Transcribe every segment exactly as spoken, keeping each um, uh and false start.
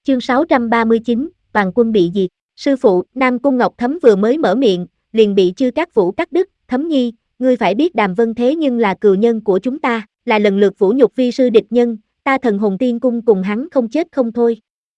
Chương sáu trăm ba mươi chín, toàn quân bị diệt. Sư phụ, Nam Cung Ngọc Thấm vừa mới mở miệng, liền bị Chư Cát Vũ cắt đứt. Thấm nhi, ngươi phải biết Đàm Vân thế nhưng là cừu nhân của chúng ta, là lần lượt vũ nhục vi sư địch nhân, ta Thần Hồn Tiên Cung cùng hắn không chết không thôi.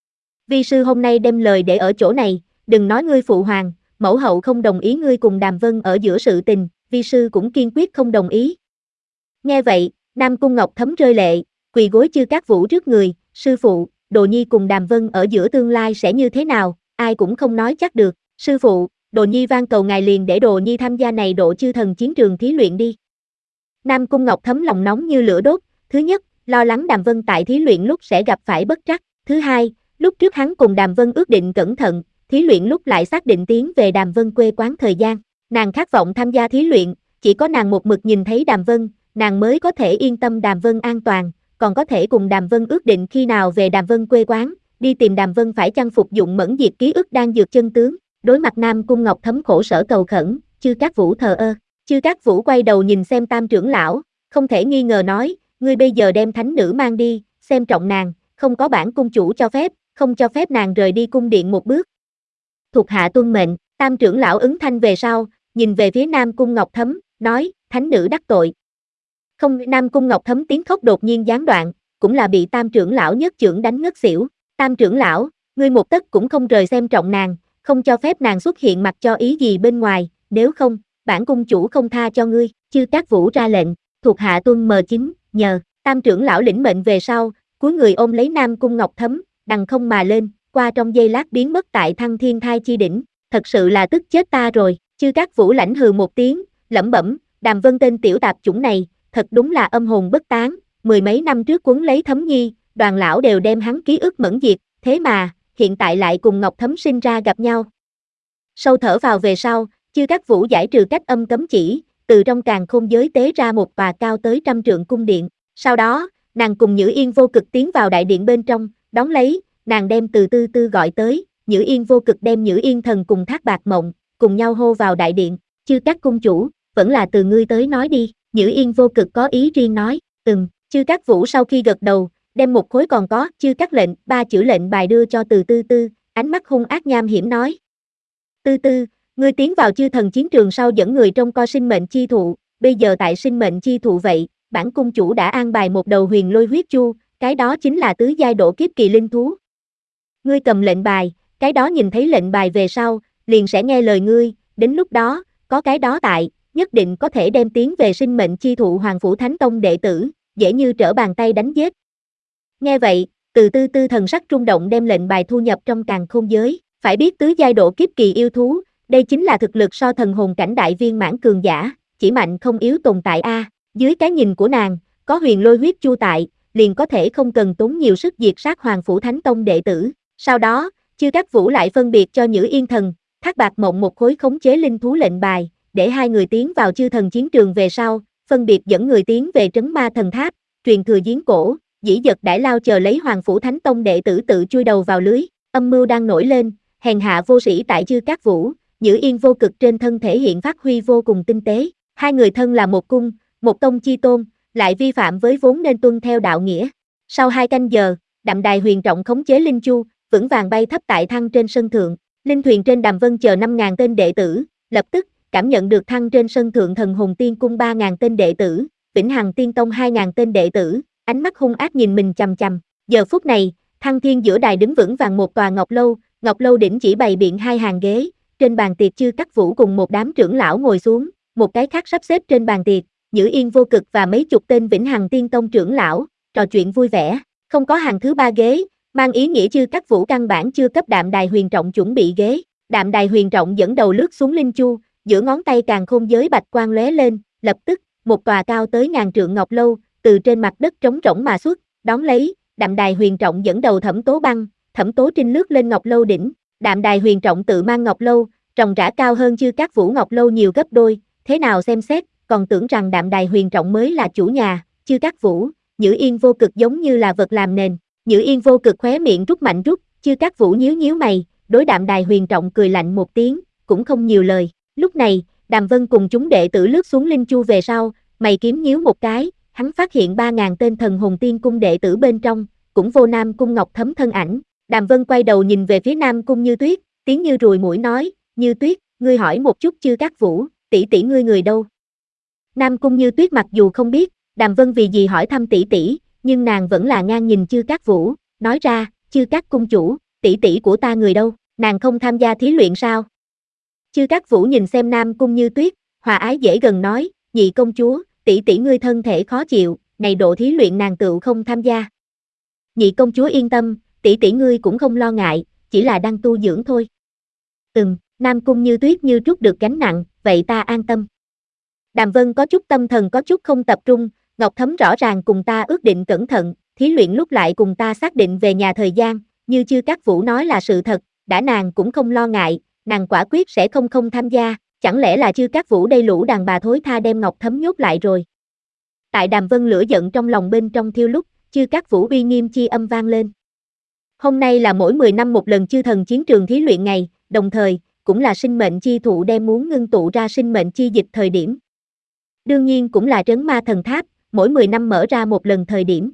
Vi sư hôm nay đem lời để ở chỗ này, đừng nói ngươi phụ hoàng, mẫu hậu không đồng ý ngươi cùng Đàm Vân ở giữa sự tình, vi sư cũng kiên quyết không đồng ý. Nghe vậy, Nam Cung Ngọc Thấm rơi lệ, quỳ gối Chư Cát Vũ trước người, sư phụ, Đồ Nhi cùng Đàm Vân ở giữa tương lai sẽ như thế nào, ai cũng không nói chắc được, sư phụ, Đồ Nhi van cầu ngài liền để Đồ Nhi tham gia này độ chư thần chiến trường thí luyện đi. Nam Cung Ngọc Thấm lòng nóng như lửa đốt, thứ nhất, lo lắng Đàm Vân tại thí luyện lúc sẽ gặp phải bất trắc, thứ hai, lúc trước hắn cùng Đàm Vân ước định cẩn thận, thí luyện lúc lại xác định tiến về Đàm Vân quê quán thời gian, nàng khát vọng tham gia thí luyện, chỉ có nàng một mực nhìn thấy Đàm Vân, nàng mới có thể yên tâm Đàm Vân an toàn, còn có thể cùng Đàm Vân ước định khi nào về Đàm Vân quê quán, đi tìm Đàm Vân phải chăng phục dụng mẫn diệt ký ức đang dược chân tướng. Đối mặt Nam Cung Ngọc Thấm khổ sở cầu khẩn, Chư Cát Vũ thờ ơ. Chư Cát Vũ quay đầu nhìn xem Tam trưởng lão, không thể nghi ngờ nói, ngươi bây giờ đem thánh nữ mang đi, xem trọng nàng, không có bản cung chủ cho phép, không cho phép nàng rời đi cung điện một bước. Thuộc hạ tuân mệnh. Tam trưởng lão ứng thanh về sau, nhìn về phía Nam Cung Ngọc Thấm, nói, thánh nữ đắc tội. Không, Nam Cung Ngọc Thấm tiếng khóc đột nhiên gián đoạn, cũng là bị Tam trưởng lão nhất chưởng đánh ngất xỉu. Tam trưởng lão, ngươi một tấc cũng không rời xem trọng nàng, không cho phép nàng xuất hiện mặt cho ý gì bên ngoài, nếu không, bản cung chủ không tha cho ngươi. Chư Cát Vũ ra lệnh, thuộc hạ tuân mờ chín, nhờ. Tam trưởng lão lĩnh mệnh về sau, cúi người ôm lấy Nam Cung Ngọc Thấm, đằng không mà lên, qua trong giây lát biến mất tại Thăng Thiên Thai chi đỉnh, thật sự là tức chết ta rồi. Chư Cát Vũ lãnh hừ một tiếng, lẩm bẩm, Đàm Vân tên tiểu tạp chủng này, thật đúng là âm hồn bất tán, mười mấy năm trước quấn lấy Thấm nhi, đoàn lão đều đem hắn ký ức mẫn diệt, thế mà, hiện tại lại cùng Ngọc Thấm sinh ra gặp nhau. Sâu thở vào về sau, Chư Cát Vũ giải trừ cách âm cấm chỉ, từ trong càn khôn giới tế ra một tòa cao tới trăm trượng cung điện, sau đó, nàng cùng Nhữ Yên Vô Cực tiến vào đại điện bên trong, đón lấy, nàng đem Từ Tư Tư gọi tới, Nhữ Yên Vô Cực đem Nhữ Yên Thần cùng Thác Bạc Mộng, cùng nhau hô vào đại điện, Chư Cát cung chủ, vẫn là từ ngươi tới nói đi. Nhữ Yên Vô Cực có ý riêng nói, ừm. Chư Cát Vũ sau khi gật đầu, đem một khối còn có Chư Cát lệnh, ba chữ lệnh bài đưa cho Từ Tư Tư, ánh mắt hung ác nham hiểm nói. Tư Tư, ngươi tiến vào chư thần chiến trường sau dẫn người trông coi sinh mệnh chi thụ, bây giờ tại sinh mệnh chi thụ vậy, bản cung chủ đã an bài một đầu huyền lôi huyết chu, cái đó chính là tứ giai độ kiếp kỳ linh thú. Ngươi cầm lệnh bài, cái đó nhìn thấy lệnh bài về sau, liền sẽ nghe lời ngươi, đến lúc đó, có cái đó tại, nhất định có thể đem tiến về sinh mệnh chi thụ Hoàng Phủ Thánh Tông đệ tử, dễ như trở bàn tay đánh giết. Nghe vậy, Từ Tư Tư thần sắc rung động đem lệnh bài thu nhập trong càn khôn giới, phải biết tứ giai độ kiếp kỳ yêu thú, đây chính là thực lực so thần hồn cảnh đại viên mãn cường giả, chỉ mạnh không yếu tồn tại a. Dưới cái nhìn của nàng, có huyền lôi huyết chu tại, liền có thể không cần tốn nhiều sức diệt sát Hoàng Phủ Thánh Tông đệ tử. Sau đó, Chư Cát Vũ lại phân biệt cho Nhữ Yên Thần, Thác Bạc Mộng một khối khống chế linh thú lệnh bài, để hai người tiến vào chư thần chiến trường về sau, phân biệt dẫn người tiến về trấn ma thần tháp, truyền thừa giếng cổ, dĩ dật đãi lao chờ lấy Hoàng Phủ Thánh Tông đệ tử tự chui đầu vào lưới, âm mưu đang nổi lên, hèn hạ vô sĩ tại Chư Cát Vũ, Nhữ Yên Vô Cực trên thân thể hiện phát huy vô cùng tinh tế, hai người thân là một cung, một tông chi tôn, lại vi phạm với vốn nên tuân theo đạo nghĩa. Sau hai canh giờ, Đạm Đài Huyền Trọng khống chế linh chu, vững vàng bay thấp tại thăng trên sân thượng, linh thuyền trên Đàm Vân chờ năm ngàn tên đệ tử, lập tức cảm nhận được thăng trên sân thượng Thần Hồn Tiên Cung ba ngàn tên đệ tử, Vĩnh Hằng Tiên Tông hai ngàn tên đệ tử, ánh mắt hung ác nhìn mình chằm chằm. Giờ phút này, Thăng Thiên giữa đài đứng vững vàng một tòa ngọc lâu, ngọc lâu đỉnh chỉ bày biện hai hàng ghế, trên bàn tiệc Chư Cát Vũ cùng một đám trưởng lão ngồi xuống, một cái khác sắp xếp trên bàn tiệc, Nhữ Yên Vô Cực và mấy chục tên Vĩnh Hằng Tiên Tông trưởng lão, trò chuyện vui vẻ, không có hàng thứ ba ghế, mang ý nghĩa Chư Cát Vũ căn bản chưa cấp Đạm Đài Huyền Trọng chuẩn bị ghế. Đạm Đài Huyền Trọng dẫn đầu lướt xuống linh chu, giữa ngón tay càn khôn giới bạch quang lóe lên, lập tức, một tòa cao tới ngàn trượng ngọc lâu, từ trên mặt đất trống rỗng mà xuất, đón lấy, Đạm Đài Huyền Trọng dẫn đầu Thẩm Tố Băng, Thẩm Tố Trinh lướt lên ngọc lâu đỉnh, Đạm Đài Huyền Trọng tự mang ngọc lâu, ròng rã cao hơn Chư Cát Vũ ngọc lâu nhiều gấp đôi, thế nào xem xét, còn tưởng rằng Đạm Đài Huyền Trọng mới là chủ nhà, Chư Cát Vũ, Nhữ Yên Vô Cực giống như là vật làm nền, Nhữ Yên Vô Cực khóe miệng rút mạnh rút, Chư Cát Vũ nhíu nhíu mày, đối Đạm Đài Huyền Trọng cười lạnh một tiếng, cũng không nhiều lời. Lúc này, Đàm Vân cùng chúng đệ tử lướt xuống linh chu về sau, mày kiếm nhíu một cái, hắn phát hiện ba ngàn tên Thần Hồn Tiên Cung đệ tử bên trong, cũng vô Nam Cung Ngọc Thấm thân ảnh. Đàm Vân quay đầu nhìn về phía Nam Cung Như Tuyết, tiếng như ruồi muỗi nói, Như Tuyết, ngươi hỏi một chút Chư Cát Vũ, tỷ tỷ ngươi người đâu? Nam Cung Như Tuyết mặc dù không biết, Đàm Vân vì gì hỏi thăm tỷ tỷ, nhưng nàng vẫn là ngang nhìn Chư Cát Vũ, nói ra, Chư Cát cung chủ, tỷ tỷ của ta người đâu, nàng không tham gia thí luyện sao? Chư Cát Vũ nhìn xem Nam Cung Như Tuyết, hòa ái dễ gần nói, nhị công chúa, tỷ tỷ ngươi thân thể khó chịu, này độ thí luyện nàng tựu không tham gia. Nhị công chúa yên tâm, tỷ tỷ ngươi cũng không lo ngại, chỉ là đang tu dưỡng thôi. Ừm, Nam Cung Như Tuyết như trút được gánh nặng, vậy ta an tâm. Đàm Vân có chút tâm thần có chút không tập trung, Ngọc Thấm rõ ràng cùng ta ước định cẩn thận, thí luyện lúc lại cùng ta xác định về nhà thời gian, như Chư Cát Vũ nói là sự thật, đã nàng cũng không lo ngại, nàng quả quyết sẽ không không tham gia, chẳng lẽ là Chư Cát Vũ đây lũ đàn bà thối tha đem Ngọc Thấm nhốt lại rồi. Tại Đàm Vân lửa giận trong lòng bên trong thiêu lúc, Chư Cát Vũ uy nghiêm chi âm vang lên. Hôm nay là mỗi mười năm một lần chư thần chiến trường thí luyện ngày, đồng thời, cũng là sinh mệnh chi thụ đem muốn ngưng tụ ra sinh mệnh chi dịch thời điểm. Đương nhiên cũng là trấn ma thần tháp, mỗi mười năm mở ra một lần thời điểm.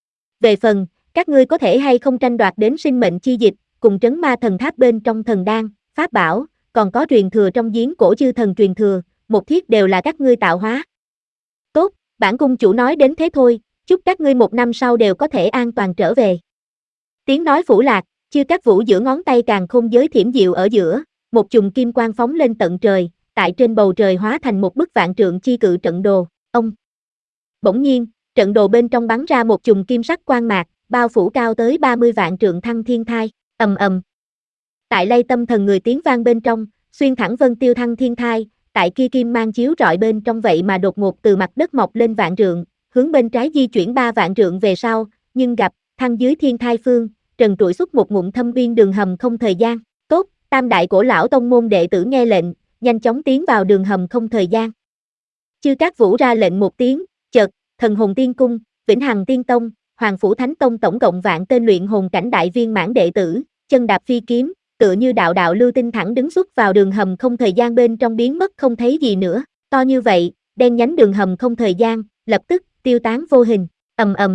Về phần, các ngươi có thể hay không tranh đoạt đến sinh mệnh chi dịch, cùng trấn ma thần tháp bên trong thần đan, pháp bảo, còn có truyền thừa trong giếng cổ chư thần truyền thừa, một thiết đều là các ngươi tạo hóa. Tốt, bản cung chủ nói đến thế thôi, chúc các ngươi một năm sau đều có thể an toàn trở về. Tiếng nói phủ lạc, Chư Cát Vũ giữa ngón tay càng không giới thiểm diệu ở giữa, một chùm kim quang phóng lên tận trời, tại trên bầu trời hóa thành một bức vạn trượng chi cự trận đồ, ông. Bỗng nhiên, trận đồ bên trong bắn ra một chùm kim sắc quang mạc, bao phủ cao tới ba mươi vạn trượng thăng thiên thai, ầm ầm. Tại lay tâm thần người tiếng vang bên trong, xuyên thẳng vân tiêu thăng thiên thai, tại kia kim mang chiếu rọi bên trong vậy mà đột ngột từ mặt đất mọc lên vạn trượng, hướng bên trái di chuyển ba vạn trượng về sau, nhưng gặp, thăng dưới thiên thai phương, trần trụi xuất một ngụm thâm uyên đường hầm không thời gian, tốt, tam đại cổ lão tông môn đệ tử nghe lệnh, nhanh chóng tiến vào đường hầm không thời gian. Chư Cát Vũ ra lệnh một tiếng, chợt, Thần Hồn Tiên Cung, Vĩnh Hằng Tiên Tông, Hoàng Phủ Thánh Tông tổng cộng vạn tên luyện hồn cảnh đại viên mãn đệ tử, chân đạp phi kiếm, tựa như đạo đạo lưu tinh thẳng đứng xuất vào đường hầm không thời gian bên trong biến mất không thấy gì nữa, to như vậy, đen nhánh đường hầm không thời gian, lập tức, tiêu tán vô hình, ầm ầm.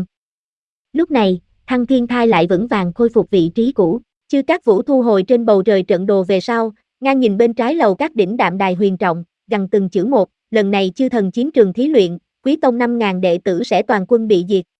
Lúc này, thăng thiên thai lại vững vàng khôi phục vị trí cũ, Chư Cát Vũ thu hồi trên bầu trời trận đồ về sau, ngang nhìn bên trái lầu các đỉnh đạm đài huyền trọng, gằn từng chữ một, lần này chư thần chiến trường thí luyện, Quý Tông năm ngàn đệ tử sẽ toàn quân bị diệt,